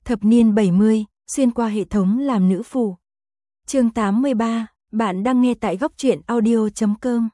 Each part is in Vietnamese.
Thập niên 70, xuyên qua hệ thống làm nữ phụ. Chương 83, bạn đang nghe tại góc truyện audio.com.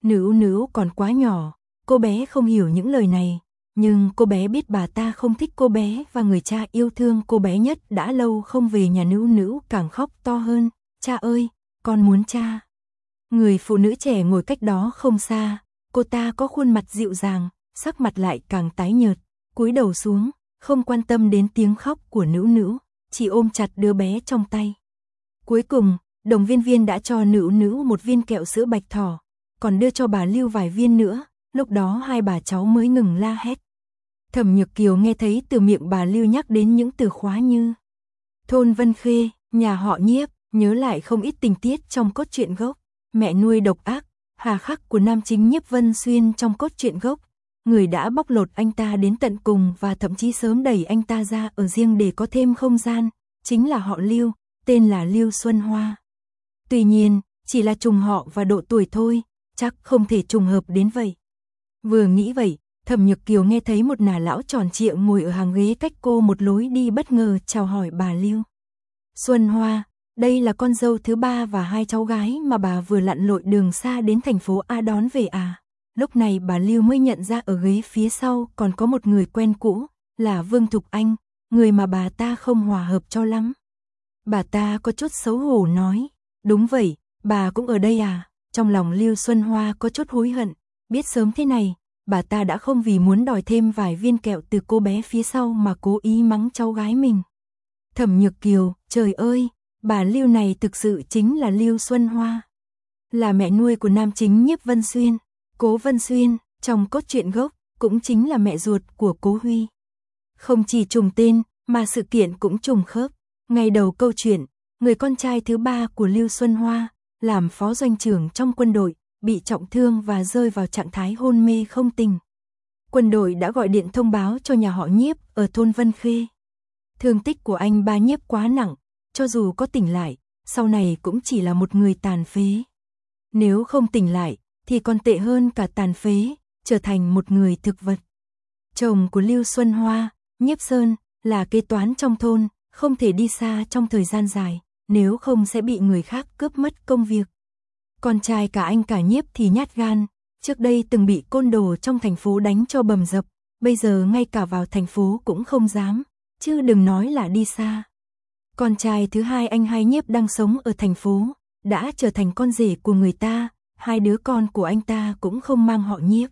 Nữ còn quá nhỏ, cô bé không hiểu những lời này, nhưng cô bé biết bà ta không thích cô bé và người cha yêu thương cô bé nhất đã lâu không về nhà. Nữ càng khóc to hơn, cha ơi, con muốn cha. Người phụ nữ trẻ ngồi cách đó không xa, cô ta có khuôn mặt dịu dàng, sắc mặt lại càng tái nhợt, cúi đầu xuống, không quan tâm đến tiếng khóc của nữ, chỉ ôm chặt đứa bé trong tay. Cuối cùng, Đồng Viên đã cho nữ một viên kẹo sữa bạch thỏ, còn đưa cho bà Lưu vài viên nữa, lúc đó hai bà cháu mới ngừng la hét. Thẩm Nhược Kiều nghe thấy từ miệng bà Lưu nhắc đến những từ khóa như thôn Vân Khê, nhà họ Nhiếp, nhớ lại không ít tình tiết trong cốt truyện gốc, mẹ nuôi độc ác, hà khắc của nam chính Nhiếp Vân Xuyên trong cốt truyện gốc, người đã bóc lột anh ta đến tận cùng và thậm chí sớm đẩy anh ta ra ở riêng để có thêm không gian, chính là họ Lưu, tên là Lưu Xuân Hoa. Tuy nhiên, chỉ là trùng họ và độ tuổi thôi, chắc không thể trùng hợp đến vậy. Vừa nghĩ vậy, Thẩm Nhược Kiều nghe thấy một nà lão tròn trịa ngồi ở hàng ghế cách cô một lối đi bất ngờ chào hỏi bà Lưu. Xuân Hoa, đây là con dâu thứ ba và hai cháu gái mà bà vừa lặn lội đường xa đến thành phố A đón về à. Lúc này bà Lưu mới nhận ra ở ghế phía sau còn có một người quen cũ, là Vương Thục Anh, người mà bà ta không hòa hợp cho lắm. Bà ta có chút xấu hổ nói, đúng vậy, bà cũng ở đây à. Trong lòng Lưu Xuân Hoa có chút hối hận, biết sớm thế này, bà ta đã không vì muốn đòi thêm vài viên kẹo từ cô bé phía sau mà cố ý mắng cháu gái mình. Thẩm Nhược Kiều, trời ơi, bà Lưu này thực sự chính là Lưu Xuân Hoa, là mẹ nuôi của nam chính Nhiếp Vân Xuyên. Cố Vân Xuyên, trong cốt truyện gốc, cũng chính là mẹ ruột của Cố Huy. Không chỉ trùng tên, mà sự kiện cũng trùng khớp. Ngày đầu câu chuyện, người con trai thứ ba của Lưu Xuân Hoa, làm phó doanh trưởng trong quân đội, bị trọng thương và rơi vào trạng thái hôn mê không tỉnh. Quân đội đã gọi điện thông báo cho nhà họ Nhiếp ở thôn Vân Khê. Thương tích của anh ba Nhiếp quá nặng, cho dù có tỉnh lại, sau này cũng chỉ là một người tàn phế. Nếu không tỉnh lại, thì còn tệ hơn cả tàn phế, trở thành một người thực vật. Chồng của Lưu Xuân Hoa, Nhiếp Sơn, là kế toán trong thôn, không thể đi xa trong thời gian dài, nếu không sẽ bị người khác cướp mất công việc. Con trai cả anh cả Nhiếp thì nhát gan, trước đây từng bị côn đồ trong thành phố đánh cho bầm dập, bây giờ ngay cả vào thành phố cũng không dám, chứ đừng nói là đi xa. Con trai thứ hai anh hai Nhiếp đang sống ở thành phố, đã trở thành con rể của người ta. Hai đứa con của anh ta cũng không mang họ Nhiếp.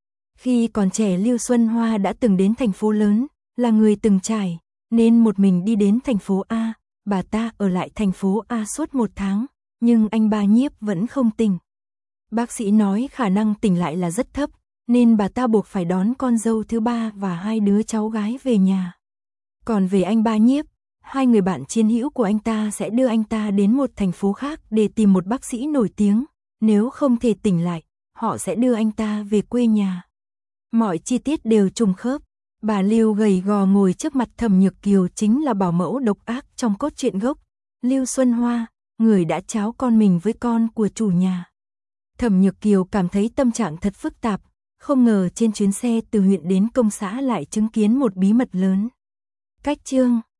Khi còn trẻ Lưu Xuân Hoa đã từng đến thành phố lớn, là người từng trải, nên một mình đi đến thành phố A, bà ta ở lại thành phố A suốt 1 tháng, nhưng anh ba Nhiếp vẫn không tỉnh. Bác sĩ nói khả năng tỉnh lại là rất thấp, nên bà ta buộc phải đón con dâu thứ ba và hai đứa cháu gái về nhà. Còn về anh ba Nhiếp, hai người bạn chiến hữu của anh ta sẽ đưa anh ta đến một thành phố khác để tìm một bác sĩ nổi tiếng. Nếu không thể tỉnh lại, họ sẽ đưa anh ta về quê nhà. Mọi chi tiết đều trùng khớp. Bà Lưu gầy gò ngồi trước mặt Thẩm Nhược Kiều chính là bảo mẫu độc ác trong cốt truyện gốc, Lưu Xuân Hoa, người đã tráo con mình với con của chủ nhà. Thẩm Nhược Kiều cảm thấy tâm trạng thật phức tạp, không ngờ trên chuyến xe từ huyện đến công xã lại chứng kiến một bí mật lớn. Cách chương